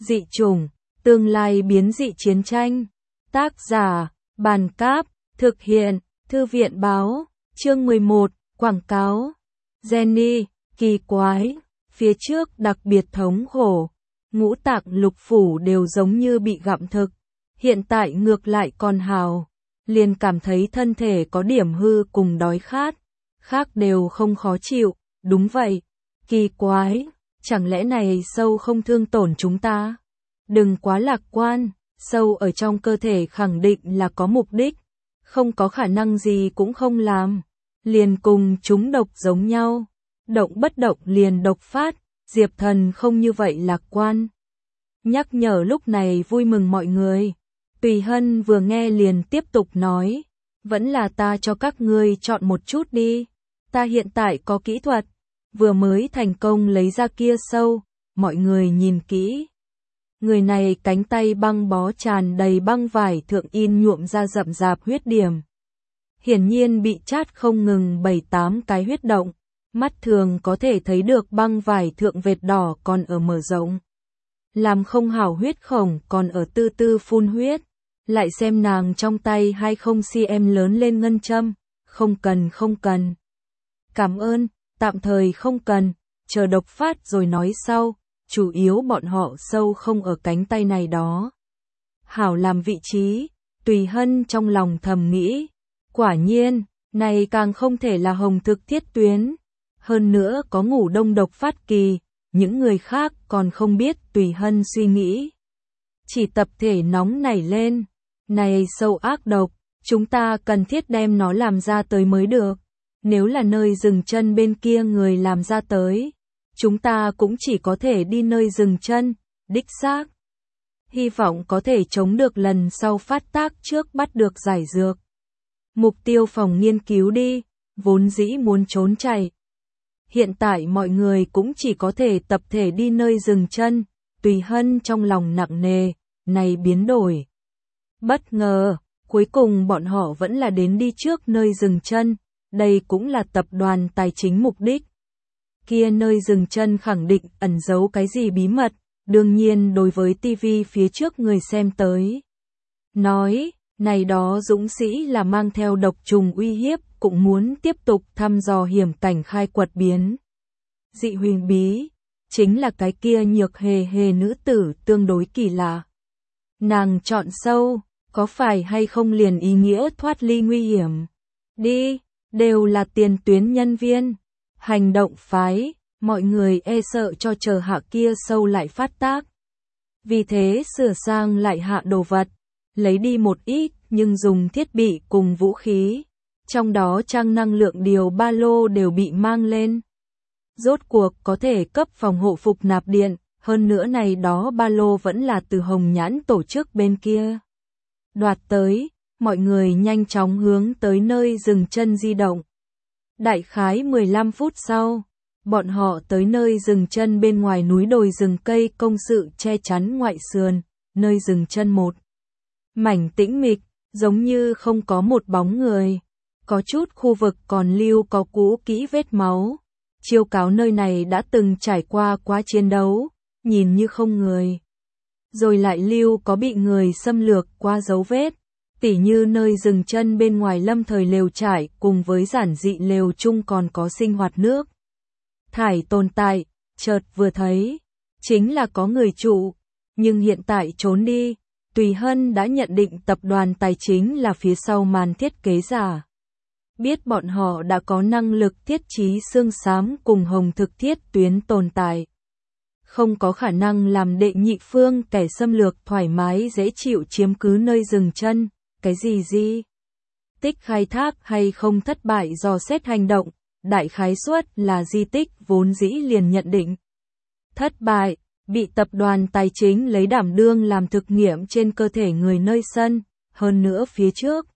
Dị chủng, tương lai biến dị chiến tranh. Tác giả, Bàn Cáp, thực hiện, Thư viện Báo, chương 11, quảng cáo. Jenny, kỳ quái, phía trước đặc biệt thống khổ, ngũ tạng lục phủ đều giống như bị gặm thực, hiện tại ngược lại còn hào, liền cảm thấy thân thể có điểm hư cùng đói khát, khác đều không khó chịu, đúng vậy, kỳ quái, chẳng lẽ này sâu không thương tổn chúng ta? Đừng quá lạc quan, sâu ở trong cơ thể khẳng định là có mục đích, không có khả năng gì cũng không làm, liền cùng chúng độc giống nhau, động bất động liền độc phát, Diệp Thần không như vậy lạc quan. Nhắc nhở lúc này vui mừng mọi người, Tùy Hân vừa nghe liền tiếp tục nói, vẫn là ta cho các ngươi chọn một chút đi, ta hiện tại có kỹ thuật, vừa mới thành công lấy ra kia sâu, mọi người nhìn kỹ. Người này cánh tay băng bó tràn đầy băng vải thượng in nhuộm ra rậm rạp huyết điểm. Hiển nhiên bị chát không ngừng 7-8 cái huyết động, mắt thường có thể thấy được băng vải thượng vệt đỏ còn ở mở rộng. Làm không hảo huyết khổng còn ở tư tư phun huyết, lại xem nàng trong tay 20 cm lớn lên ngân châm, không cần. Cảm ơn, tạm thời không cần, chờ độc phát rồi nói sau. Chủ yếu bọn họ sâu không ở cánh tay này đó. Hảo làm vị trí, Tùy Hân trong lòng thầm nghĩ. Quả nhiên, này càng không thể là hồng thực thiết tuyến. Hơn nữa có ngủ đông độc phát kỳ, những người khác còn không biết Tùy Hân suy nghĩ. Chỉ tập thể nóng nảy lên. Này sâu ác độc, chúng ta cần thiết đem nó làm ra tới mới được. Nếu là nơi dừng chân bên kia người làm ra tới, chúng ta cũng chỉ có thể đi nơi dừng chân, đích xác. Hy vọng có thể chống được lần sau phát tác trước bắt được giải dược. Mục tiêu phòng nghiên cứu đi, vốn dĩ muốn trốn chạy. Hiện tại mọi người cũng chỉ có thể tập thể đi nơi dừng chân, Tùy Hân trong lòng nặng nề, này biến đổi. Bất ngờ, cuối cùng bọn họ vẫn là đến đi trước nơi dừng chân, đây cũng là tập đoàn tài chính mục đích. Kia nơi dừng chân khẳng định ẩn giấu cái gì bí mật, đương nhiên đối với TV phía trước người xem tới. Nói, này đó dũng sĩ là mang theo độc trùng uy hiếp, cũng muốn tiếp tục thăm dò hiểm cảnh khai quật biến. Dị huyền bí, chính là cái kia nhược hề hề nữ tử tương đối kỳ lạ. Nàng chọn sâu, có phải hay không liền ý nghĩa thoát ly nguy hiểm? Đi, đều là tiền tuyến nhân viên. Hành động phái, mọi người e sợ cho chờ hạ kia sâu lại phát tác. Vì thế sửa sang lại hạ đồ vật, lấy đi một ít nhưng dùng thiết bị cùng vũ khí. Trong đó trang năng lượng điều ba lô đều bị mang lên. Rốt cuộc có thể cấp phòng hộ phục nạp điện, hơn nữa này đó ba lô vẫn là từ Hồng Nhãn tổ chức bên kia. Đoạt tới, mọi người nhanh chóng hướng tới nơi dừng chân di động. Đại khái 15 phút sau, bọn họ tới nơi dừng chân bên ngoài núi đồi rừng cây công sự che chắn ngoại sườn, nơi dừng chân một. Mảnh tĩnh mịch, giống như không có một bóng người. Có chút khu vực còn lưu có cũ kỹ vết máu. Chiêu cáo nơi này đã từng trải qua quá chiến đấu, nhìn như không người. Rồi lại lưu có bị người xâm lược qua dấu vết. Tỉ như nơi dừng chân bên ngoài lâm thời lều trải cùng với giản dị lều chung còn có sinh hoạt nước. Thải tồn tại, chợt vừa thấy, chính là có người trụ, nhưng hiện tại trốn đi, Tùy Hân đã nhận định tập đoàn tài chính là phía sau màn thiết kế giả. Biết bọn họ đã có năng lực thiết trí xương xám cùng hồng thực thiết tuyến tồn tại. Không có khả năng làm đệ nhị phương kẻ xâm lược thoải mái dễ chịu chiếm cứ nơi dừng chân. Cái gì? Tích khai thác hay không thất bại do xét hành động, đại khái suất là di tích vốn dĩ liền nhận định. Thất bại, bị tập đoàn tài chính lấy đảm đương làm thực nghiệm trên cơ thể người nơi sân, hơn nữa phía trước.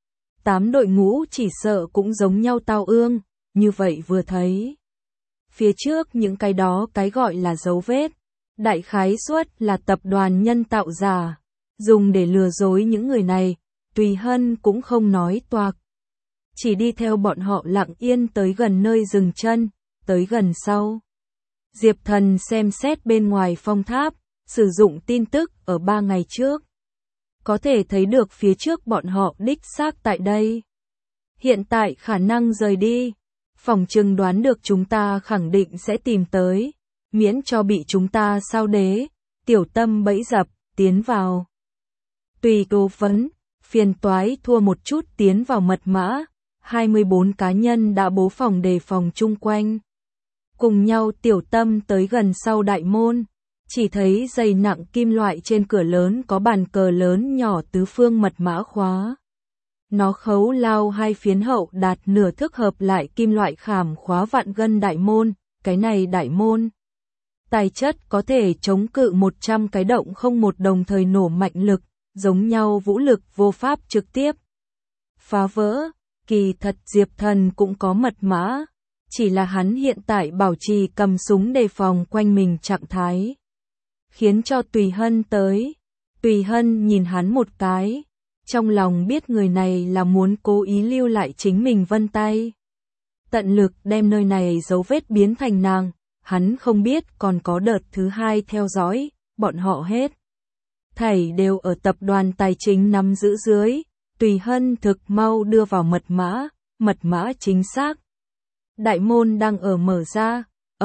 8 đội ngũ chỉ sợ cũng giống nhau tao ương, như vậy vừa thấy. Phía trước những cái đó cái gọi là dấu vết, đại khái suất là tập đoàn nhân tạo giả, dùng để lừa dối những người này. Tùy Hân cũng không nói toạc. Chỉ đi theo bọn họ lặng yên tới gần nơi dừng chân, tới gần sau. Diệp Thần xem xét bên ngoài phong tháp, sử dụng tin tức ở 3 ngày trước. Có thể thấy được phía trước bọn họ đích xác tại đây. Hiện tại khả năng rời đi. Phỏng chừng đoán được chúng ta khẳng định sẽ tìm tới. Miễn cho bị chúng ta sao đế. Tiểu Tâm bẫy dập, tiến vào. Tùy cố vấn, phiền toái thua một chút tiến vào mật mã. 24 cá nhân đã bố phòng đề phòng chung quanh. Cùng nhau Tiểu Tâm tới gần sau đại môn. Chỉ thấy dày nặng kim loại trên cửa lớn có bàn cờ lớn nhỏ tứ phương mật mã khóa. Nó khấu lao hai phiến hậu đạt nửa thước hợp lại kim loại khảm khóa vạn gân đại môn. Cái này đại môn tài chất có thể chống cự 100 cái động không một đồng thời nổ mạnh lực, giống nhau vũ lực vô pháp trực tiếp phá vỡ. Kỳ thật Diệp Thần cũng có mật mã, chỉ là hắn hiện tại bảo trì cầm súng đề phòng quanh mình trạng thái. Khiến cho Tùy Hân tới. Tùy Hân nhìn hắn một cái, trong lòng biết người này là muốn cố ý lưu lại chính mình vân tay. Tận lực đem nơi này dấu vết biến thành nàng, hắn không biết còn có đợt thứ hai theo dõi, bọn họ hết thảy đều ở tập đoàn tài chính nắm giữ dưới. Tùy Hân thực mau đưa vào mật mã chính xác. Đại môn đang ở mở ra,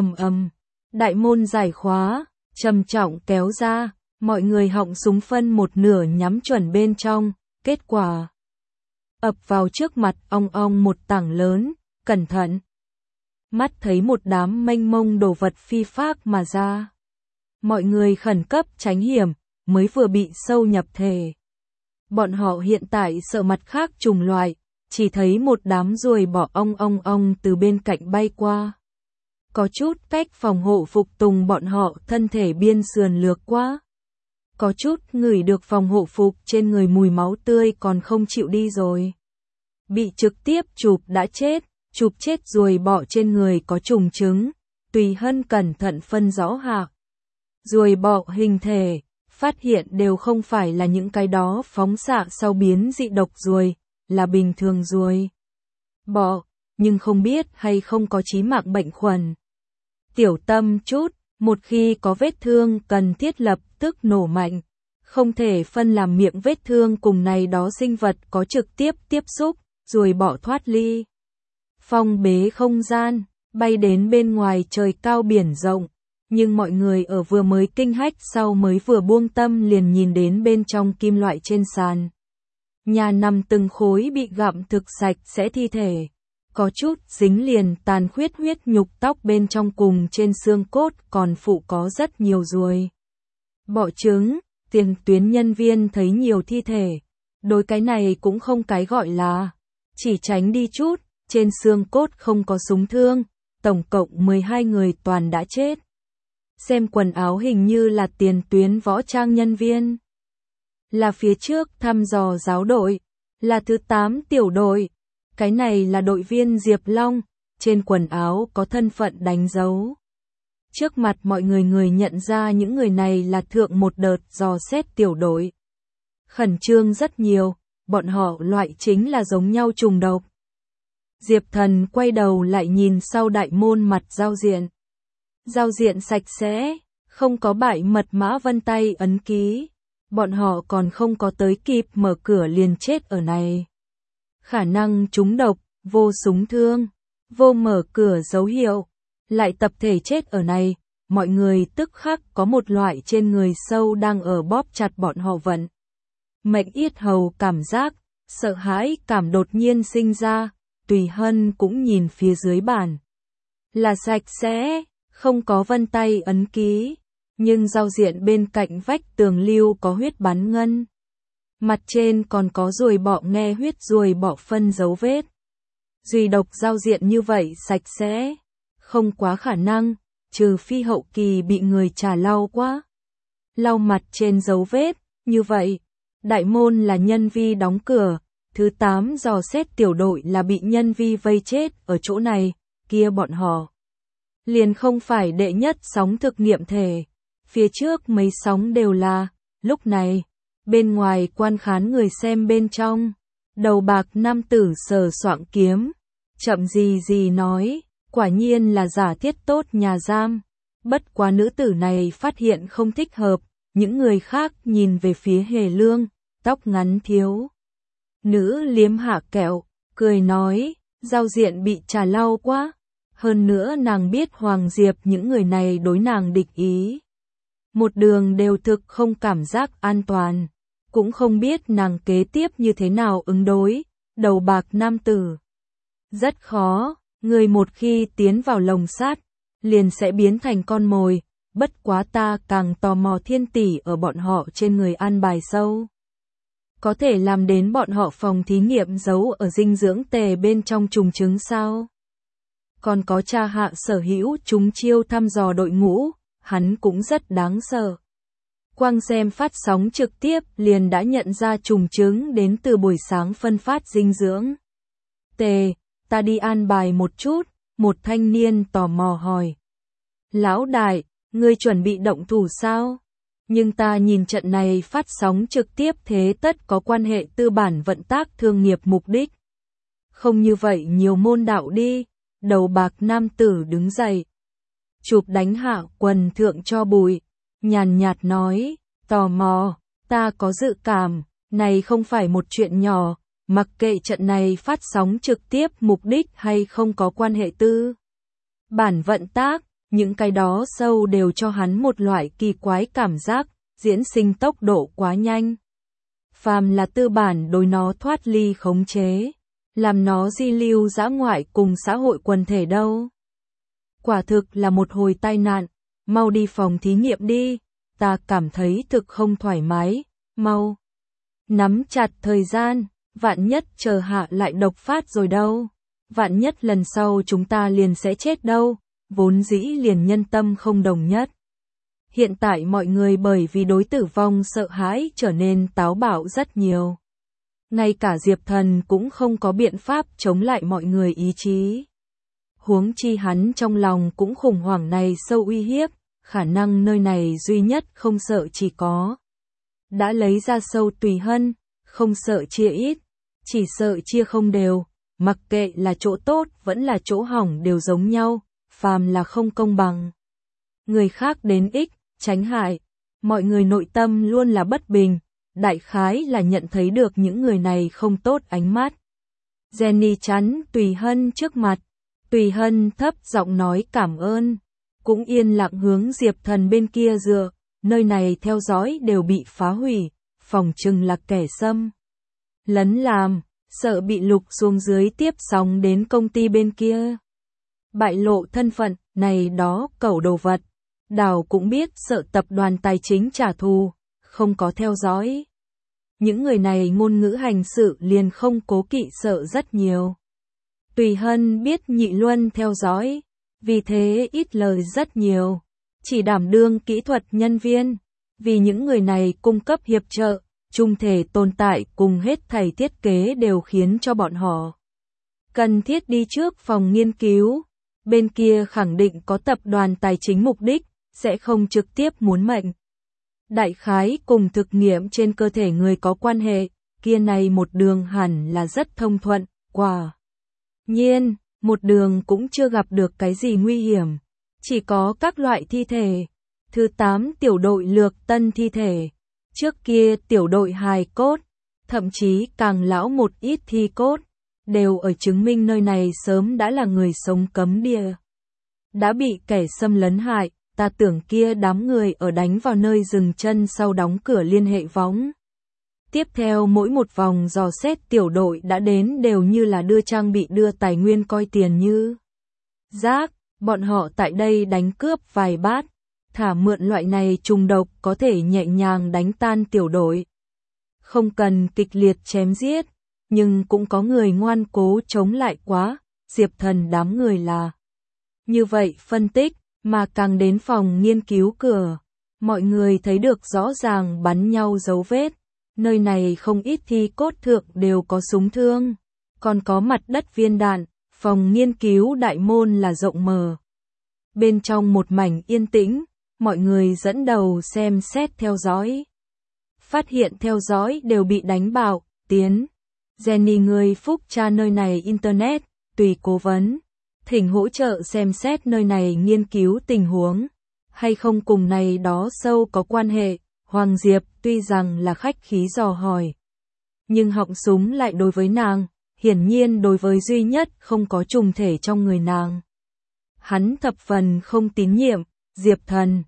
đại môn giải khóa, trầm trọng kéo ra, mọi người họng súng phân một nửa nhắm chuẩn bên trong, kết quả ập vào trước mặt ong ong một tảng lớn, cẩn thận. Mắt thấy một đám mênh mông đồ vật phi phác mà ra. Mọi người khẩn cấp tránh hiểm, mới vừa bị sâu nhập thể. Bọn họ hiện tại sợ mặt khác trùng loại, chỉ thấy một đám ruồi bọ ong từ bên cạnh bay qua. Có chút cách phòng hộ phục tùng bọn họ thân thể biên sườn lược qua. Có chút ngửi được phòng hộ phục trên người mùi máu tươi còn không chịu đi rồi. Bị trực tiếp chụp đã chết, chụp chết ruồi bọ trên người có trùng trứng. Tùy Hân cẩn thận phân rõ hạ ruồi bọ hình thể, phát hiện đều không phải là những cái đó phóng xạ sau biến dị độc ruồi, là bình thường ruồi bọ, nhưng không biết hay không có chí mạng bệnh khuẩn. Tiểu Tâm chút, một khi có vết thương cần thiết lập tức nổ mạnh, không thể phân làm miệng vết thương cùng này đó sinh vật có trực tiếp tiếp xúc, ruồi bọ thoát ly phong bế không gian, bay đến bên ngoài trời cao biển rộng. Nhưng mọi người ở vừa mới kinh hách sau mới vừa buông tâm liền nhìn đến bên trong kim loại trên sàn. Nhà nằm từng khối bị gặm thực sạch sẽ thi thể. Có chút dính liền tàn khuyết huyết nhục tóc bên trong cùng trên xương cốt còn phụ có rất nhiều ruồi bọ trứng. Tiền tuyến nhân viên thấy nhiều thi thể. Đối cái này cũng không cái gọi là chỉ tránh đi chút, trên xương cốt không có súng thương, tổng cộng 12 người toàn đã chết. Xem quần áo hình như là tiền tuyến võ trang nhân viên. Là phía trước thăm dò giáo đội, là thứ 8 tiểu đội. Cái này là đội viên Diệp Long, trên quần áo có thân phận đánh dấu. Trước mặt mọi người nhận ra những người này là thượng một đợt dò xét tiểu đội. Khẩn trương rất nhiều, bọn họ loại chính là giống nhau trùng độc. Diệp Thần quay đầu lại nhìn sau đại môn mặt giao diện. Giao diện sạch sẽ, không có bại mật mã vân tay ấn ký. Bọn họ còn không có tới kịp mở cửa liền chết ở này. Khả năng trúng độc, vô súng thương, vô mở cửa dấu hiệu, lại tập thể chết ở này. Mọi người tức khắc có một loại trên người sâu đang ở bóp chặt bọn họ vận. Mệnh yết hầu cảm giác, sợ hãi cảm đột nhiên sinh ra. Tùy Hân cũng nhìn phía dưới bàn. Là sạch sẽ, không có vân tay ấn ký, nhưng giao diện bên cạnh vách tường lưu có huyết bắn ngân. Mặt trên còn có ruồi bọ nghe huyết ruồi bọ phân dấu vết. Duy độc giao diện như vậy sạch sẽ, không quá khả năng, trừ phi hậu kỳ bị người trà lau quá. Lau mặt trên dấu vết, như vậy, đại môn là nhân vi đóng cửa. Thứ 8 dò xét tiểu đội là bị nhân vi vây chết ở chỗ này, kia bọn họ liền không phải đệ nhất sóng thực nghiệm thể. Phía trước mấy sóng đều là, lúc này, bên ngoài quan khán người xem bên trong. Đầu bạc nam tử sờ soạng kiếm, chậm gì nói, quả nhiên là giả thiết tốt nhà giam. Bất quá nữ tử này phát hiện không thích hợp, những người khác nhìn về phía Hề Lương, tóc ngắn thiếu. Nữ liếm hạ kẹo, cười nói, giao diện bị trà lau quá. Hơn nữa nàng biết Hoàng Diệp những người này đối nàng địch ý. Một đường đều thực không cảm giác an toàn. Cũng không biết nàng kế tiếp như thế nào ứng đối, đầu bạc nam tử. Rất khó, người một khi tiến vào lồng sát, liền sẽ biến thành con mồi, bất quá ta càng tò mò Thiên tỷ ở bọn họ trên người ăn bài sâu. Có thể làm đến bọn họ phòng thí nghiệm giấu ở dinh dưỡng tề bên trong trùng trứng sao? Còn có cha hạ sở hữu chúng chiêu thăm dò đội ngũ, hắn cũng rất đáng sợ. Quang xem phát sóng trực tiếp liền đã nhận ra trùng trứng đến từ buổi sáng phân phát dinh dưỡng. Tề, ta đi an bài một chút, một thanh niên tò mò hỏi. Lão đại, ngươi chuẩn bị động thủ sao? Nhưng ta nhìn trận này phát sóng trực tiếp thế tất có quan hệ tư bản vận tác thương nghiệp mục đích. Không như vậy nhiều môn đạo đi, đầu bạc nam tử đứng dậy. Chụp đánh hạ quần thượng cho bụi, nhàn nhạt nói, tò mò, ta có dự cảm, này không phải một chuyện nhỏ, mặc kệ trận này phát sóng trực tiếp mục đích hay không có quan hệ tư bản vận tác. Những cái đó sâu đều cho hắn một loại kỳ quái cảm giác, diễn sinh tốc độ quá nhanh. Phàm là tư bản đối nó thoát ly khống chế, làm nó di lưu dã ngoại cùng xã hội quần thể đâu. Quả thực là một hồi tai nạn, mau đi phòng thí nghiệm đi, ta cảm thấy thực không thoải mái, mau. Nắm chặt thời gian, vạn nhất chờ hạ lại độc phát rồi đâu, vạn nhất lần sau chúng ta liền sẽ chết đâu. Vốn dĩ liền nhân tâm không đồng nhất. Hiện tại mọi người bởi vì đối tử vong sợ hãi trở nên táo bạo rất nhiều. Ngay cả Diệp Thần cũng không có biện pháp chống lại mọi người ý chí. Huống chi hắn trong lòng cũng khủng hoảng này sâu uy hiếp, khả năng nơi này duy nhất không sợ chỉ có. Đã lấy ra sâu Tùy Hân, không sợ chia ít, chỉ sợ chia không đều, mặc kệ là chỗ tốt vẫn là chỗ hỏng đều giống nhau. Phàm là không công bằng. Người khác đến ích, tránh hại. Mọi người nội tâm luôn là bất bình. Đại khái là nhận thấy được những người này không tốt ánh mắt. Jenny chắn Tùy Hân trước mặt. Tùy Hân thấp giọng nói cảm ơn. Cũng yên lặng hướng Diệp Thần bên kia dựa. Nơi này theo dõi đều bị phá hủy. Phòng chừng là kẻ xâm lấn làm. Sợ bị lục xuống dưới tiếp sóng đến công ty bên kia. Bại lộ thân phận, này đó cẩu đồ vật. Đào cũng biết sợ tập đoàn tài chính trả thù, không có theo dõi. Những người này ngôn ngữ hành sự liền không cố kỵ sợ rất nhiều. Tùy Hân biết Nhị Luân theo dõi, vì thế ít lời rất nhiều. Chỉ đảm đương kỹ thuật nhân viên, vì những người này cung cấp hiệp trợ, chung thể tồn tại cùng hết thảy thiết kế đều khiến cho bọn họ cần thiết đi trước phòng nghiên cứu. Bên kia khẳng định có tập đoàn tài chính mục đích, sẽ không trực tiếp muốn mệnh. Đại khái cùng thực nghiệm trên cơ thể người có quan hệ, kia này một đường hẳn là rất thông thuận, quả nhiên, một đường cũng chưa gặp được cái gì nguy hiểm, chỉ có các loại thi thể. Thứ 8 tiểu đội lược tân thi thể, trước kia tiểu đội hài cốt, thậm chí càng lão một ít thi cốt. Đều ở chứng minh nơi này sớm đã là người sống cấm địa. Đã bị kẻ xâm lấn hại, ta tưởng kia đám người ở đánh vào nơi dừng chân sau đóng cửa liên hệ võng. Tiếp theo mỗi một vòng dò xét tiểu đội đã đến đều như là đưa trang bị đưa tài nguyên coi tiền như rác, bọn họ tại đây đánh cướp vài bát, thả mượn loại này trùng độc có thể nhẹ nhàng đánh tan tiểu đội. Không cần kịch liệt chém giết. Nhưng cũng có người ngoan cố chống lại quá, Diệp Thần đám người là như vậy phân tích, mà càng đến phòng nghiên cứu cửa, mọi người thấy được rõ ràng bắn nhau dấu vết, nơi này không ít thi cốt thượng đều có súng thương, còn có mặt đất viên đạn, phòng nghiên cứu đại môn là rộng mở. Bên trong một mảnh yên tĩnh, mọi người dẫn đầu xem xét theo dõi. Phát hiện theo dõi đều bị đánh bạo, tiến. Jenny người phúc tra nơi này Internet, tùy cố vấn, thỉnh hỗ trợ xem xét nơi này nghiên cứu tình huống, hay không cùng này đó sâu có quan hệ, Hoàng Diệp tuy rằng là khách khí dò hỏi, nhưng họng súng lại đối với nàng, hiển nhiên đối với duy nhất không có trùng thể trong người nàng. Hắn thập phần không tín nhiệm, Diệp Thần.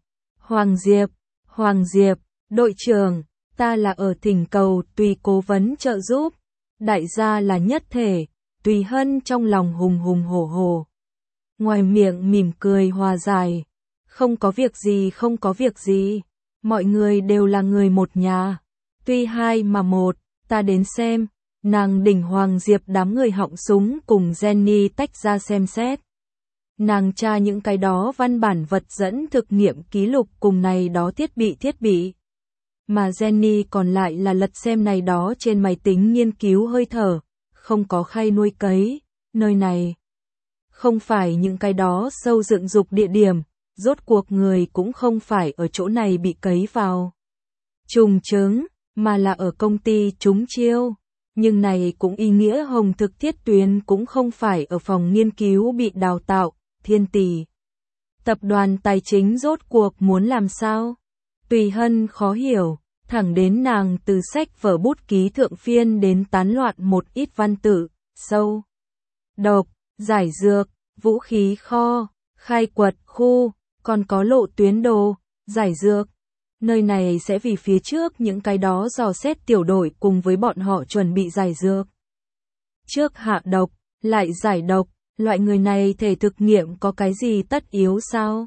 Hoàng Diệp, đội trưởng, ta là ở thỉnh cầu Tùy cố vấn trợ giúp. Đại gia là nhất thể, Tùy Hân trong lòng hùng hùng hổ hổ. Ngoài miệng mỉm cười hòa giải. Không có việc gì. Mọi người đều là người một nhà. Tuy hai mà một, ta đến xem. Nàng đỉnh Hoàng Diệp đám người họng súng cùng Jenny tách ra xem xét. Nàng tra những cái đó văn bản vật dẫn thực nghiệm ký lục cùng này đó thiết bị. Mà Jenny còn lại là lật xem này đó trên máy tính nghiên cứu hơi thở, không có khay nuôi cấy, nơi này. Không phải những cái đó sâu dựng dục địa điểm, rốt cuộc người cũng không phải ở chỗ này bị cấy vào. Trùng trứng, mà là ở công ty trúng chiêu. Nhưng này cũng ý nghĩa Hồng Thực Thiết Tuyến cũng không phải ở phòng nghiên cứu bị đào tạo, Thiên Tỷ. Tập đoàn tài chính rốt cuộc muốn làm sao? Tùy Hân khó hiểu, thẳng đến nàng từ sách vở bút ký thượng phiên đến tán loạn một ít văn tự, sâu, độc, giải dược, vũ khí kho, khai quật khu, còn có lộ tuyến đồ, giải dược. Nơi này sẽ vì phía trước những cái đó dò xét tiểu đội cùng với bọn họ chuẩn bị giải dược. Trước hạ độc, lại giải độc, loại người này thể thực nghiệm có cái gì tất yếu sao?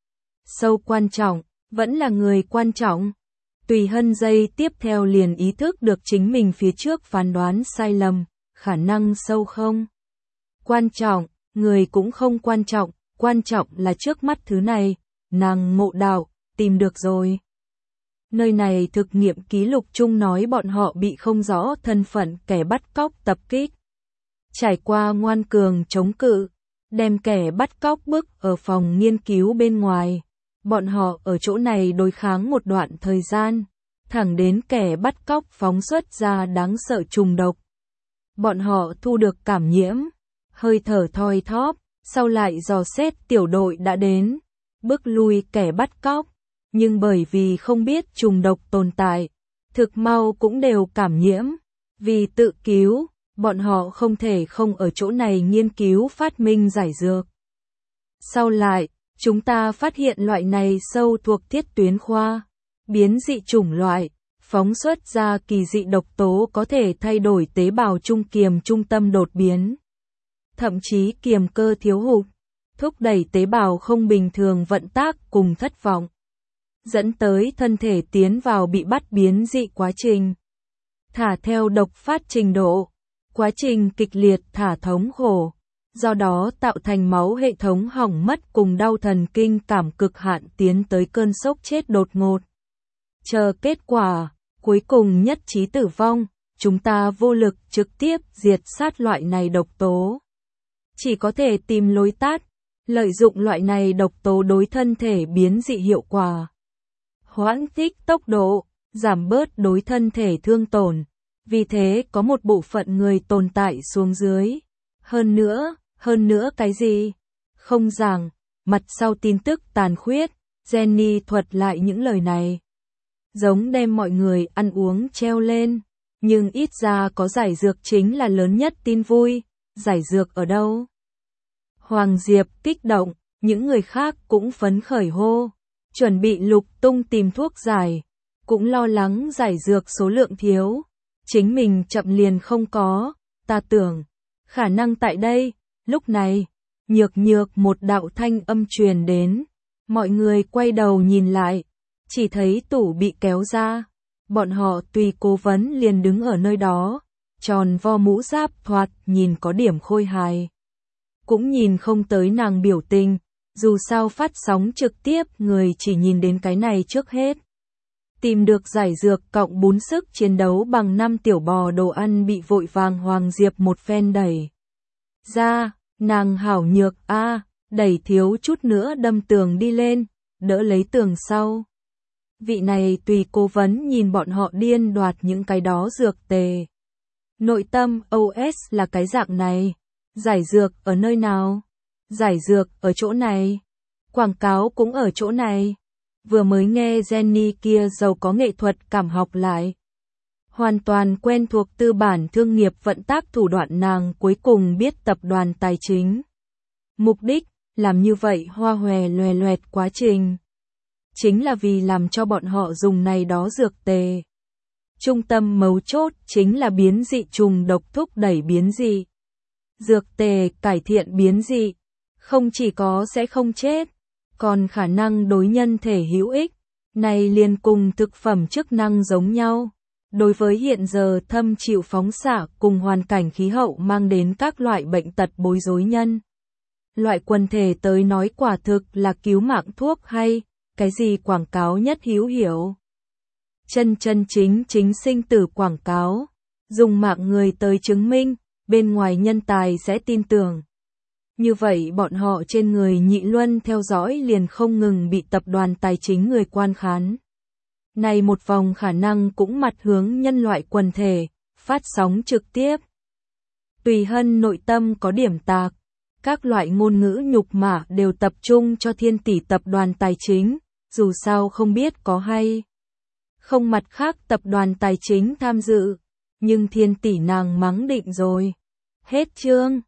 Sâu quan trọng, vẫn là người quan trọng. Tùy Hân giây tiếp theo liền ý thức được chính mình phía trước phán đoán sai lầm, khả năng sâu không quan trọng, người cũng không quan trọng là trước mắt thứ này, nàng Ngộ Đạo, tìm được rồi. Nơi này thực nghiệm ký lục chung nói bọn họ bị không rõ thân phận kẻ bắt cóc tập kích. Trải qua ngoan cường chống cự, đem kẻ bắt cóc bức ở phòng nghiên cứu bên ngoài. Bọn họ ở chỗ này đối kháng một đoạn thời gian, thẳng đến kẻ bắt cóc phóng xuất ra đáng sợ trùng độc. Bọn họ thu được cảm nhiễm, hơi thở thoi thóp, sau lại dò xét tiểu đội đã đến, bức lui kẻ bắt cóc. Nhưng bởi vì không biết trùng độc tồn tại, thực mau cũng đều cảm nhiễm. Vì tự cứu, bọn họ không thể không ở chỗ này nghiên cứu phát minh giải dược. Sau lại, chúng ta phát hiện loại này sâu thuộc thiết tuyến khoa, biến dị chủng loại, phóng xuất ra kỳ dị độc tố có thể thay đổi tế bào trung kiềm trung tâm đột biến. Thậm chí kiềm cơ thiếu hụt, thúc đẩy tế bào không bình thường vận tác cùng thất vọng. Dẫn tới thân thể tiến vào bị bắt biến dị quá trình. Thả theo độc phát trình độ, quá trình kịch liệt thả thống khổ, do đó tạo thành máu hệ thống hỏng mất cùng đau thần kinh cảm cực hạn tiến tới cơn sốc chết đột ngột. Chờ kết quả, cuối cùng nhất trí tử vong, chúng ta vô lực trực tiếp diệt sát loại này độc tố. Chỉ có thể tìm lối tắt, lợi dụng loại này độc tố đối thân thể biến dị hiệu quả. Hoãn tích tốc độ, giảm bớt đối thân thể thương tổn, vì thế có một bộ phận người tồn tại xuống dưới. Hơn nữa cái gì? Không rằng, mặt sau tin tức tàn khuyết, Jenny thuật lại những lời này. Giống đem mọi người ăn uống treo lên, nhưng ít ra có giải dược chính là lớn nhất tin vui, giải dược ở đâu? Hoàng Diệp kích động, những người khác cũng phấn khởi hô. Chuẩn bị lục tung tìm thuốc giải, cũng lo lắng giải dược số lượng thiếu, chính mình chậm liền không có, ta tưởng, khả năng tại đây, lúc này, nhược một đạo thanh âm truyền đến, mọi người quay đầu nhìn lại, chỉ thấy tủ bị kéo ra, bọn họ Tùy cố vấn liền đứng ở nơi đó, tròn vo mũ giáp thoạt nhìn có điểm khôi hài, cũng nhìn không tới nàng biểu tình. Dù sao phát sóng trực tiếp người chỉ nhìn đến cái này trước hết. Tìm được giải dược cộng 4 sức chiến đấu bằng 5 tiểu bò đồ ăn bị vội vàng Hoàng Diệp một phen đẩy ra, nàng hảo nhược đẩy thiếu chút nữa đâm tường đi lên, đỡ lấy tường sau. Vị này Tùy cố vấn nhìn bọn họ điên đoạt những cái đó dược tề. Nội tâm OS là cái dạng này, giải dược ở nơi nào? Giải dược ở chỗ này, quảng cáo cũng ở chỗ này. vừa mới nghe Jenny kia giàu có nghệ thuật cảm học lại. Hoàn toàn quen thuộc tư bản thương nghiệp vận tác thủ đoạn nàng cuối cùng biết tập đoàn tài chính. Mục đích, làm như vậy hoa hòe loè loẹt quá trình. Chính là vì làm cho bọn họ dùng này đó dược tề. Trung tâm mấu chốt chính là biến dị trùng độc thúc đẩy biến dị. Dược tề cải thiện biến dị, không chỉ có sẽ không chết, còn khả năng đối nhân thể hữu ích, này liền cùng thực phẩm chức năng giống nhau. Đối với hiện giờ thâm chịu phóng xạ cùng hoàn cảnh khí hậu mang đến các loại bệnh tật bối rối nhân. Loại quần thể tới nói quả thực là cứu mạng thuốc hay, cái gì quảng cáo nhất hữu hiểu. Chân chính sinh tử quảng cáo, dùng mạng người tới chứng minh, bên ngoài nhân tài sẽ tin tưởng. Như vậy bọn họ trên người nhị luân theo dõi liền không ngừng bị tập đoàn tài chính người quan khán. Này một vòng khả năng cũng mặt hướng nhân loại quần thể, phát sóng trực tiếp. Tùy Hân nội tâm có điểm tạc, các loại ngôn ngữ nhục mạ đều tập trung cho Thiên tỷ tập đoàn tài chính, dù sao không biết có hay không mặt khác tập đoàn tài chính tham dự, nhưng Thiên tỷ nàng mắng định rồi. Hết chương.